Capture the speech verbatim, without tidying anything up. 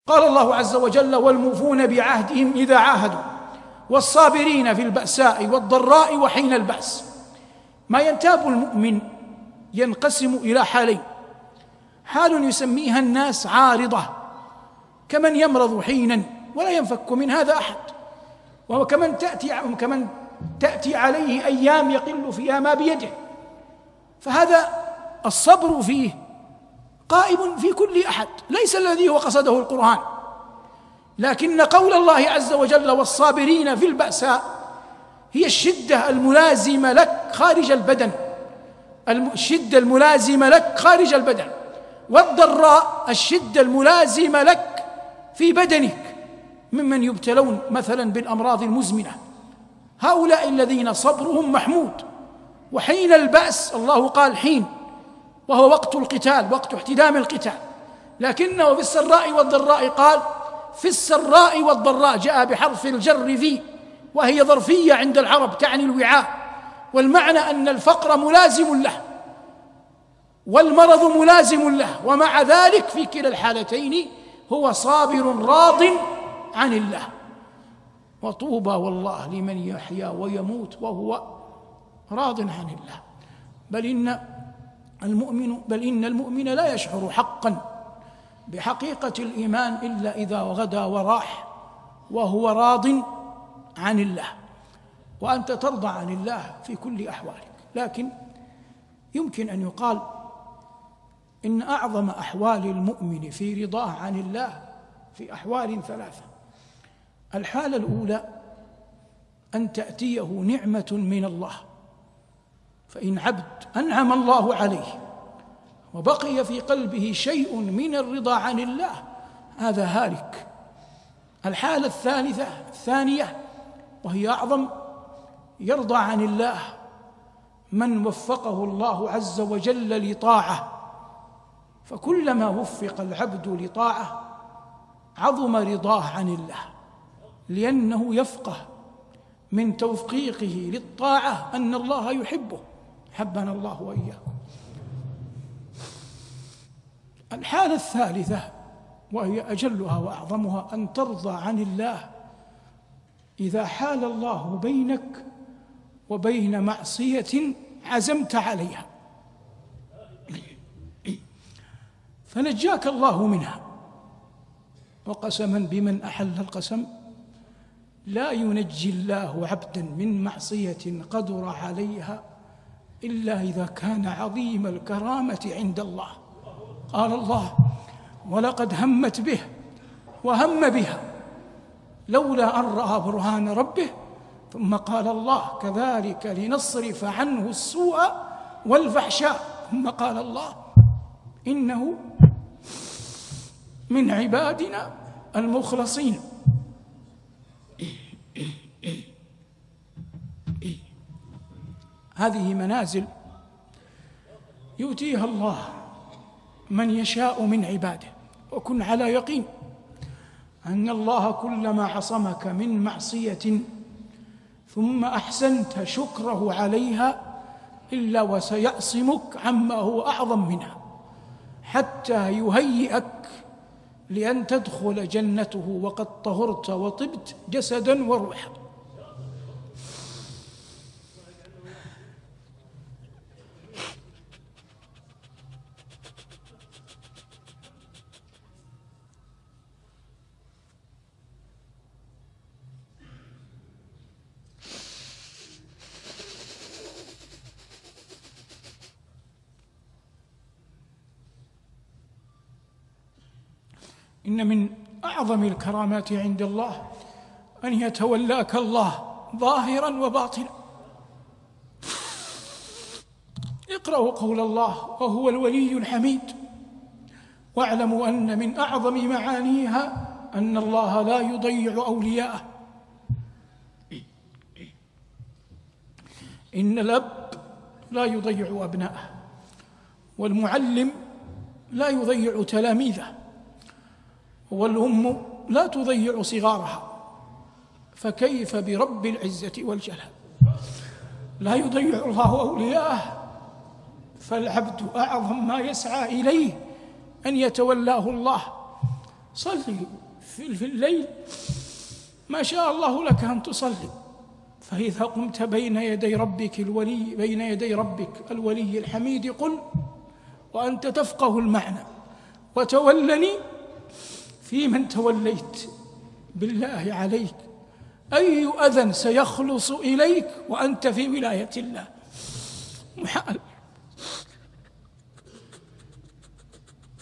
قال الله عز وجل: والموفون بعهدهم إذا عاهدوا والصابرين في البأساء والضراء وحين البأس. ما ينتاب المؤمن ينقسم إلى حالين: حال يسميها الناس عارضة، كمن يمرض حينا ولا ينفك من هذا أحد، وهو كمن تأتي, كمن تأتي عليه أيام يقل فيها ما بيده، فهذا الصبر فيه قائم في كل أحد، ليس الذي هو قصده القرآن، لكن قول الله عز وجل: والصابرين في البأساء، هي الشدة الملازمة لك خارج البدن، الشدة الملازمة لك خارج البدن، والضراء الشدة الملازمة لك في بدنك، ممن يبتلون مثلا بالأمراض المزمنة، هؤلاء الذين صبرهم محمود. وحين البأس، الله قال حين، وهو وقت القتال، وقت احتدام القتال، لكنه في السراء والضراء قال في السراء والضراء، جاء بحرف الجر في، وهي ظرفية عند العرب تعني الوعاء، والمعنى أن الفقر ملازم له والمرض ملازم له، ومع ذلك في كلا الحالتين هو صابر راض عن الله. وطوبى والله لمن يحيا ويموت وهو راض عن الله. بل إن المؤمن بل إن المؤمن لا يشعر حقا بحقيقة الإيمان إلا إذا غدا وراح وهو راض عن الله. وأنت ترضى عن الله في كل أحوالك، لكن يمكن أن يقال إن أعظم أحوال المؤمن في رضاه عن الله في أحوال ثلاثة. الحالة الأولى أن تأتيه نعمة من الله، فإن عبد أنعم الله عليه وبقي في قلبه شيء من الرضا عن الله، هذا هالك. الحالة الثالثة الثانية وهي أعظم: يرضى عن الله من وفقه الله عز وجل لطاعة، فكلما وفق العبد لطاعة عظم رضاه عن الله، لأنه يفقه من توفيقه للطاعة أن الله يحبه، حبنا الله وإياكم. الحالة الثالثة وهي أجلها وأعظمها: أن ترضى عن الله إذا حال الله بينك وبين معصية عزمت عليها فنجاك الله منها. وقسما بمن أحل القسم: لا ينجي الله عبدا من معصية قدر عليها إلا إذا كان عظيم الكرامة عند الله. قال الله: ولقد همت به وهم بها لولا أن رأى برهان ربه. ثم قال الله: كذلك لنصرف عنه السوء والفحشاء. ثم قال الله: إنه من عبادنا المخلصين. هذه منازل يؤتيها الله من يشاء من عباده. وكن على يقين أن الله كلما عصمك من معصية ثم أحسنت شكره عليها إلا وسيعصمك عما هو أعظم منها، حتى يهيئك لأن تدخل جنته وقد طهرت وطبت جسدا وروحا. إن من أعظم الكرامات عند الله أن يتولاك الله ظاهرا وباطنا. اقرأوا قول الله: وهو الولي الحميد. واعلموا أن من أعظم معانيها أن الله لا يضيع أولياءه. إن الأب لا يضيع أبناءه، والمعلم لا يضيع تلاميذه، والأم لا تضيع صغارها، فكيف برب العزة والجلال؟ لا يضيع الله أولياءه، فالعبد أعظم ما يسعى إليه أن يتولاه الله صلي في الليل ما شاء الله لك أن تصلي، فإذا قمت بين يدي ربك الولي بين يدي ربك الولي الحميد قل وأنت تفقه المعنى: وتولني في من توليت. بالله عليك أي أذى سيخلص إليك وأنت في ولاية الله؟